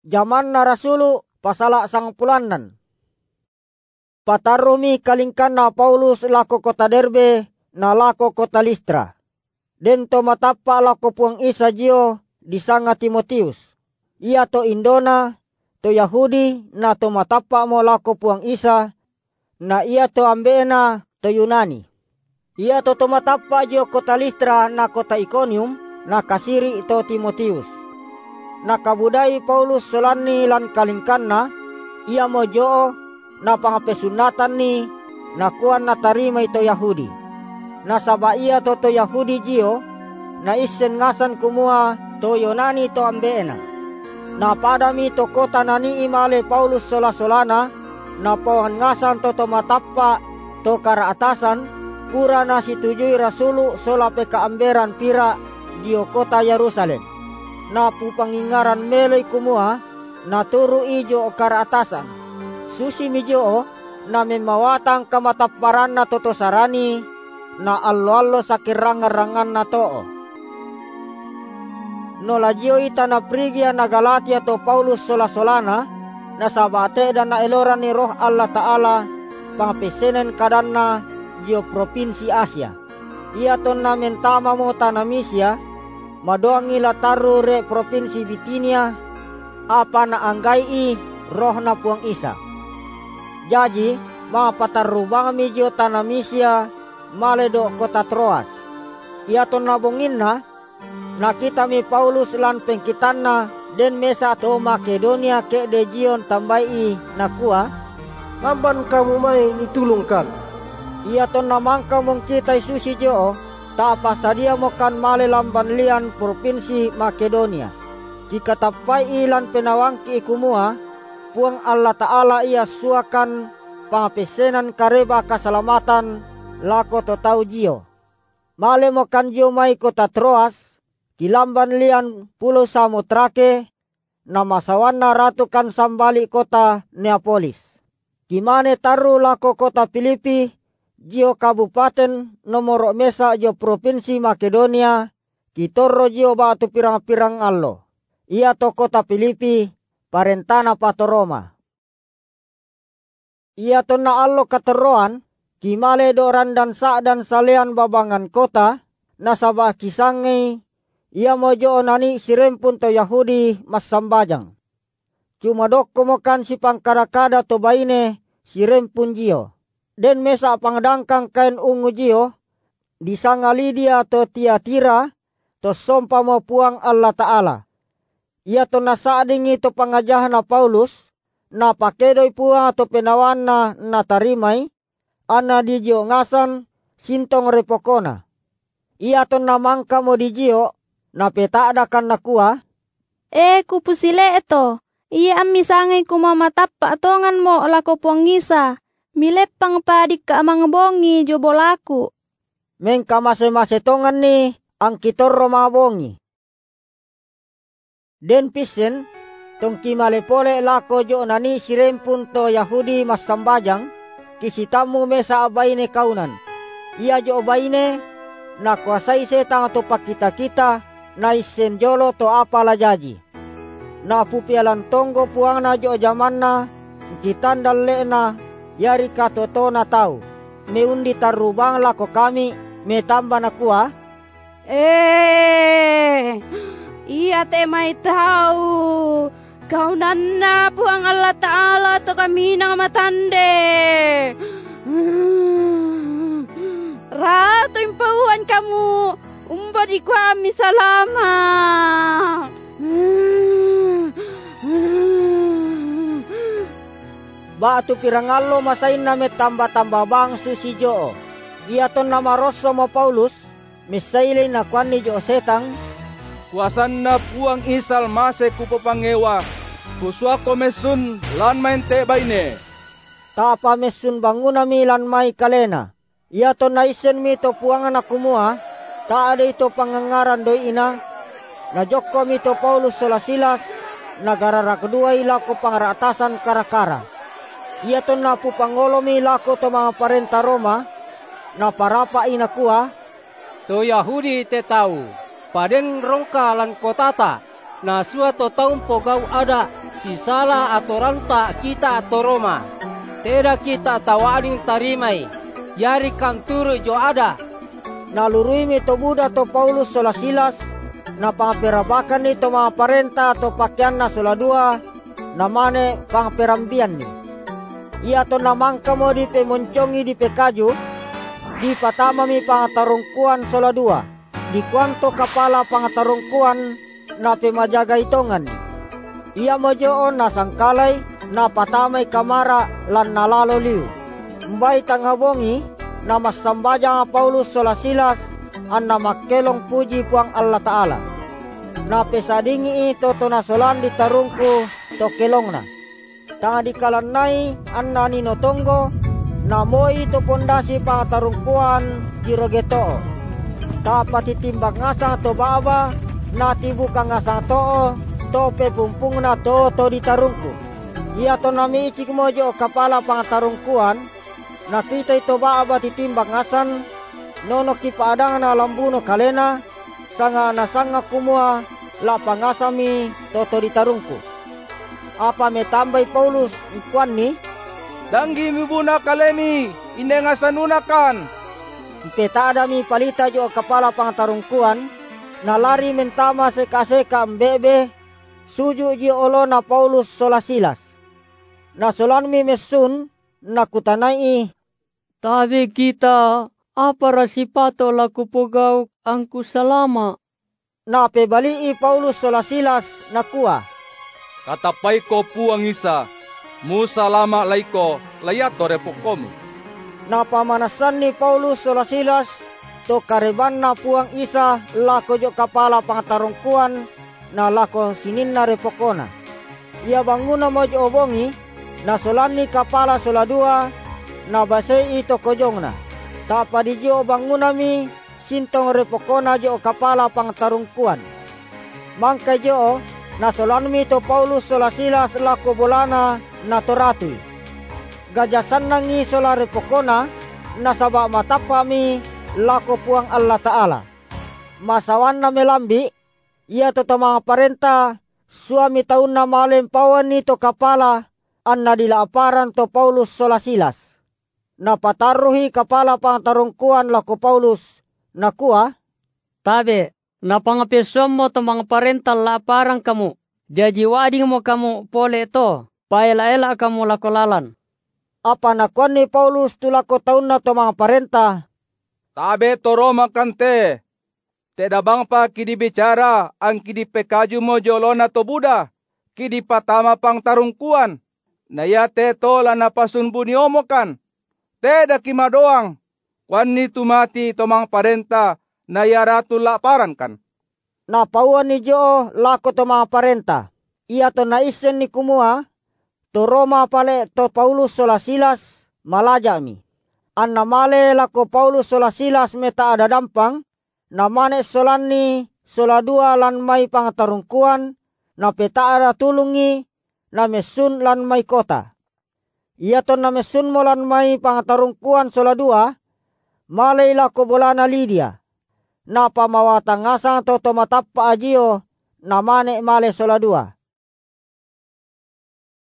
Zaman na rasulu pasala sang pulanan. Patarumi kalingkan na Paulus lako kota Derbe na lako kota Listra. Den to matapa lako puang isa jio di sanga Timotius. Ia to Indona to Yahudi na to matapa mo lako puang isa na ia to ambena to Yunani. Ia to matapa jio kota Listra na kota Iconium na kasiri to Timotius. Nakabudai Paulus solani lan kalingkanna, ia mo joo na pangapesunatan ni nakuan na tarima ito Yahudi. Nasaba ia to Yahudi jio na isen ngasan kumua to Yunani to ambeena. Na padami to kota nani imale Paulus sola-solana na pawan ngasan to matappa to karaatasan pura na situjui rasulu sola pekaamberan pira jio kota Yerusalem. Na pupangingaran meloy kumua na turu ijo karaatasan. Susi mijo na memawatang kamataparan na totosarani na allo-allo sa kirangan-rangan na too. No lajio ita na Prigia na Galatia to Paulus sola-solana na sabate dan na eloran ni roh Allah Ta'ala pangapesenen kadanna jio provinsi Asia. Ia ton na mentama mo tanamisia madoangi lataru re provinsi Bitinia apa na anggai roh na puang isa. Jadi mga patarubang medyo tanamisia maledo kota Troas. Ia ton nabungin na nakita mi Paulus lan pengkitan na den mesa to Makedonia ke dejion tambai nakua Amban kamu may nitulungkan. Ia ton namangka mong kita susi jo tapa sadia mokan male lamban lian provinsi Makedonia. Jika tapai ilan penawangki ikumua, puang Allah Ta'ala ia suakan pangapesenan kareba keselamatan lako to tau jio. Male mokan jio mai kota Troas, kilamban lian pulau Samotrake, nama sawana ratukan sambali kota Neapolis. Kimane taru lako kota Filipi, jio kabupaten nomor mesa jio provinsi Makedonia, kitorro jio batu pirang-pirang allo. Ia to kota Filipi, parentana pato Roma. Ia to na allo kateroan, kimale doran dan sa dan salean babangan kota, nasaba kisangi, ia mojo nani sirempun to Yahudi mas sambajang. Cuma dok komokan si pangkada-kada to baine sirempun jio. Den mesa pangdangkang kain ungu jio, di sanga Lydia to Tiatira, to sompa mo puang Allah Ta'ala. Ia to nasadingi to pangajahan na Paulus, na pakedoy puang to penawan na tarimay, ana di jio ngasan sintong repokona. Ia to namangka mo di jio, na petadakan nakua, kupusile ito, iya amisangay kumamatapa atongan mo lako puangisa. Milepang padik ka amang bongi jo bolaku. Mengka mase-masetongan ni ang kitorro mga bongi. Den pisen tong kimalepole lako jo nani sirempun to Yahudi mas sambajang kisitamu mesa abaine kaunan. Ia jo abaine na kuasai setang to pakita-kita na isen jolo to apala jaji. Na pupialan tonggo puang na jo jaman na kitandal le na yari katoto na tau. Meundi tarubang lako kami metamba na kuah. Iya te may tau. Kau nana puang Allah Ta'ala to kami nang matande. Rato impauan kamu. Umbadi kami salama. Batu pirangallo masain na metamba-tamba bang susi joo. Ia ton nama rosso mo Paulus, misaili na kwan ni joo setang. Kuasan na puang isal mase kupapangewa, kuswa ko mesun lan mente baine. Tapa mesun banguna mi lan mai kalena. Ia ton na isen mi to puangan na kumua, ta ada ito pangangaran doi ina. Na jokko mi to Paulus solasilas, nagarara kedua ila ko pangaratasan kara-kara. Ia to na pupangolomi lako to mga parenta Roma, na parapa inakua. To Yahudi te tau, paden rongka lan kotata, na suatu taum pogau ada, si salah atoran tak kita atau Roma. Tidak kita tawarin tarimai. Yari kanturu jo ada. Nalurui mi to Buda to Paulus sola Silas, na pangapirabakan ni to mga parenta to pakyan na sola dua, na mane pangapirambian ni. Ia to namangka mo di pe moncongi di pe kaju, di patama mi pangatarungkuan sola dua, di kwanto kapala pangatarungkuan na pe majaga itongan ni. Ia mojoon na sangkalay na patamay kamara lan nalalo liu. Mbay tanghabongi na masambaja nga Paulus sola Silas an na makelong puji puang Allah Ta'ala. Na pesadingi ito to nasolan di tarungku to kelong na. Tanga di kalanay an na ninotonggo na mo ito pondasi pangatarungkuan girogetoo. Dapat itimbang ngasang to baba na tibuka ngasang too to pepumpung na to di tarungku. Ia to nami icik mojo kapala pangatarungkuan, nakita ito baba titimbang ngasan, nono kipaadang na lambuno kalena, sanga nasanga kumua la pangasami toto di tarungku. Apa metambay Paulus ikuan ni? Danggi mi buna kalemi, inde ngasanunakan. Petada mi palita jo kapala pangatarungkuan, nalari mentama seka-seka mbebe, suju ji olo na Paulus sola Silas. Nasolan mi mesun nakutanai. Tabi kita apa rasipato laku pogau angku salama. Na pebali Paulus sola Silas nakua. Katapay ko puang isa, musa lama laiko layato repokom. Na pamanasan ni Paulus sola Silas to kareban na puang isa lako jo kapala pangatarungkuan na lako sinin na repokona. Ia banguna mo jo obongi na solan ni kapala sola dua na basay ito kojong na. Tapa di jo banguna mi sintong repokona jo kapala pangatarungkuan. Mangka jo na solan mi to Paulus sola Silas lako bolana na toratui. Gajasan nangi sola repokona na sabak matapa mi lako puang Allah Ta'ala. Masawan na melambi, ia to mga parenta, suami taun na malempawan ni to kapala, an na dilaaparan to Paulus sola Silas. Napataruhi kapala pangatarungkuan lako Paulus, nakua, Tabi, napangapisom mo to mga parental laaparan kamu. Jaji wading mo kamu pole to, paela-ela kamu lakolalan. Apa nakuan ni Paulus tulako taun na to mga parenta? Tabe to Roma kante. Tedabang pa kidi bicara ang kidi pekaju mo jolo na to Buda. Kidi patama pang tarungkuan. Nayate to la napasun buniomo kan. Teda kimadoang. Kwan ni tumati to mga parenta na yaratu laparan kan. Napauan ni Jo lako to mga parenta. Ia to naisen ni kumua. To Roma pale to Paulus sola Silas malaja mi. An namale lako Paulus sola Silas meta ada dampang. Namane solan ni sola dua lan may pangatarungkuan. Na peta ada tulungi. Na mesun lan may kota. Ia to na mesun mo lan may pangatarungkuan sola dua. Malay lako bolana Lydia. Na pamawatang ngasang to matapa ajio. Namane male sola dua.